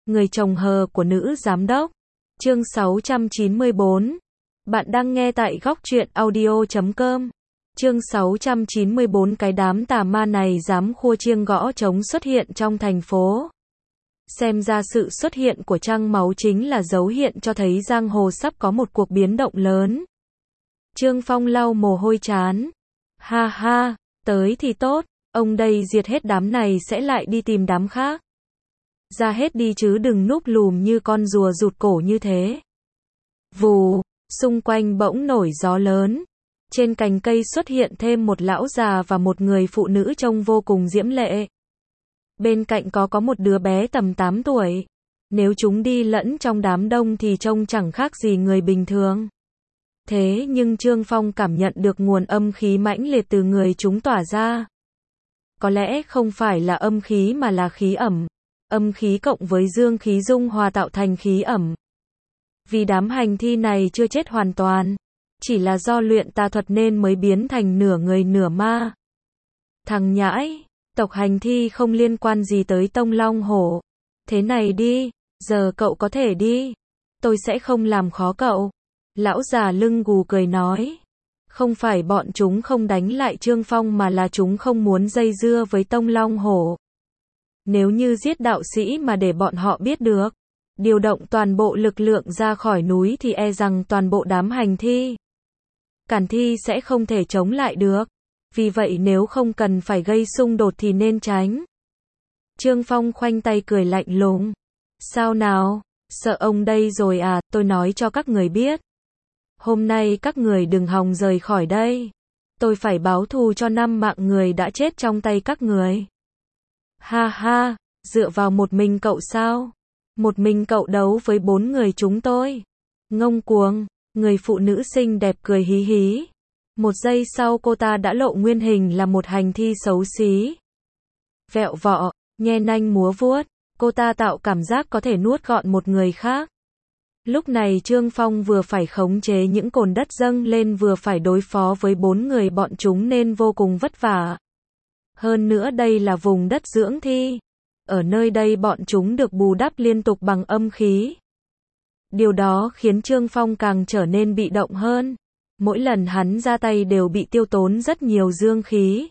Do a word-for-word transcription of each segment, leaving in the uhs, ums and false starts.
Người chồng hờ của nữ giám đốc. Chương sáu trăm chín mươi bốn. Bạn đang nghe tại góc truyện audio chấm com. Chương sáu trăm chín mươi bốn. Cái đám tà ma này dám khua chiêng gõ trống xuất hiện trong thành phố. Xem ra sự xuất hiện của trăng máu chính là dấu hiện cho thấy giang hồ sắp có một cuộc biến động lớn. Trương Phong lau mồ hôi trán. Ha ha, tới thì tốt, ông đây diệt hết đám này sẽ lại đi tìm đám khác. Ra hết đi chứ đừng núp lùm như con rùa rụt cổ như thế. Vù, xung quanh bỗng nổi gió lớn. Trên cành cây xuất hiện thêm một lão già và một người phụ nữ trông vô cùng diễm lệ. Bên cạnh có có một đứa bé tầm tám tuổi. Nếu chúng đi lẫn trong đám đông thì trông chẳng khác gì người bình thường. Thế nhưng Trương Phong cảm nhận được nguồn âm khí mãnh liệt từ người chúng tỏa ra. Có lẽ không phải là âm khí mà là khí ẩm. Âm khí cộng với dương khí dung hòa tạo thành khí ẩm. Vì đám hành thi này chưa chết hoàn toàn, chỉ là do luyện tà thuật nên mới biến thành nửa người nửa ma. Thằng nhãi, tộc hành thi không liên quan gì tới Tông Long Hổ. Thế này đi, giờ cậu có thể đi. Tôi sẽ không làm khó cậu. Lão già lưng gù cười nói. Không phải bọn chúng không đánh lại Trương Phong mà là chúng không muốn dây dưa với Tông Long Hổ. Nếu như giết đạo sĩ mà để bọn họ biết được, điều động toàn bộ lực lượng ra khỏi núi thì e rằng toàn bộ đám hành thi, cản thi sẽ không thể chống lại được. Vì vậy nếu không cần phải gây xung đột thì nên tránh. Trương Phong khoanh tay cười lạnh lùng. Sao nào, sợ ông đây rồi à, tôi nói cho các người biết. Hôm nay các người đừng hòng rời khỏi đây. Tôi phải báo thù cho năm mạng người đã chết trong tay các người. Ha ha, dựa vào một mình cậu sao? Một mình cậu đấu với bốn người chúng tôi. Ngông cuồng, người phụ nữ xinh đẹp cười hí hí. Một giây sau cô ta đã lộ nguyên hình là một hành thi xấu xí. Vẹo vọ, nhe nanh múa vuốt, cô ta tạo cảm giác có thể nuốt gọn một người khác. Lúc này Trương Phong vừa phải khống chế những cồn đất dâng lên vừa phải đối phó với bốn người bọn chúng nên vô cùng vất vả. Hơn nữa đây là vùng đất dưỡng thi. Ở nơi đây bọn chúng được bù đắp liên tục bằng âm khí. Điều đó khiến Trương Phong càng trở nên bị động hơn. Mỗi lần hắn ra tay đều bị tiêu tốn rất nhiều dương khí.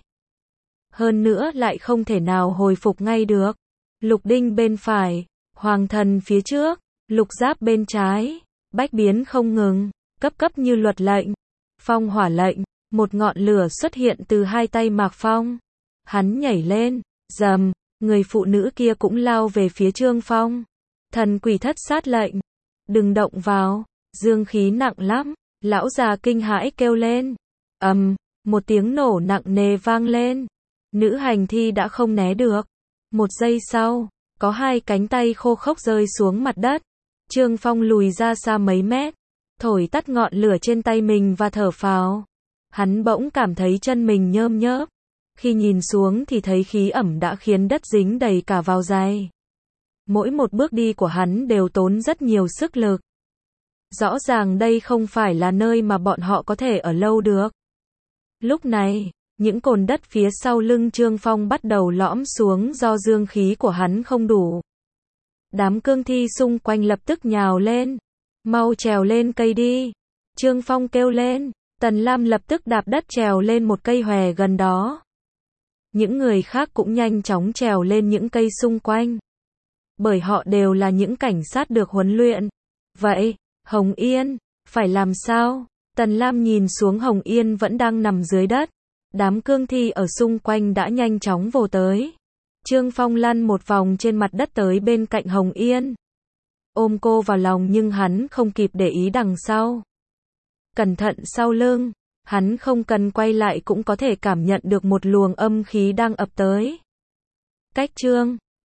Hơn nữa lại không thể nào hồi phục ngay được. Lục đinh bên phải, hoàng thần phía trước, lục giáp bên trái, bách biến không ngừng, cấp cấp như luật lệnh. Phong hỏa lệnh, một ngọn lửa xuất hiện từ hai tay Mạc Phong. Hắn nhảy lên, rầm, người phụ nữ kia cũng lao về phía Trương Phong. Thần quỷ thất sát lệnh, đừng động vào, dương khí nặng lắm. Lão già kinh hãi kêu lên. Ầm, um, một tiếng nổ nặng nề vang lên. Nữ hành thi đã không né được. Một giây sau, có hai cánh tay khô khốc rơi xuống mặt đất. Trương Phong lùi ra xa mấy mét, thổi tắt ngọn lửa trên tay mình và thở phào. Hắn bỗng cảm thấy chân mình nhơm nhớp. Khi nhìn xuống thì thấy khí ẩm đã khiến đất dính đầy cả vào giày. Mỗi một bước đi của hắn đều tốn rất nhiều sức lực. Rõ ràng đây không phải là nơi mà bọn họ có thể ở lâu được. Lúc này, những cồn đất phía sau lưng Trương Phong bắt đầu lõm xuống do dương khí của hắn không đủ. Đám cương thi xung quanh lập tức nhào lên. Mau trèo lên cây đi. Trương Phong kêu lên. Tần Lam lập tức đạp đất trèo lên một cây hòe gần đó. Những người khác cũng nhanh chóng trèo lên những cây xung quanh. Bởi họ đều là những cảnh sát được huấn luyện. Vậy, Hồng Yên, phải làm sao? Tần Lam nhìn xuống Hồng Yên vẫn đang nằm dưới đất. Đám cương thi ở xung quanh đã nhanh chóng vồ tới. Trương Phong lăn một vòng trên mặt đất tới bên cạnh Hồng Yên. Ôm cô vào lòng nhưng hắn không kịp để ý đằng sau. Cẩn thận sau lưng, hắn không cần quay lại cũng có thể cảm nhận được một luồng âm khí đang ập tới. Cách Trương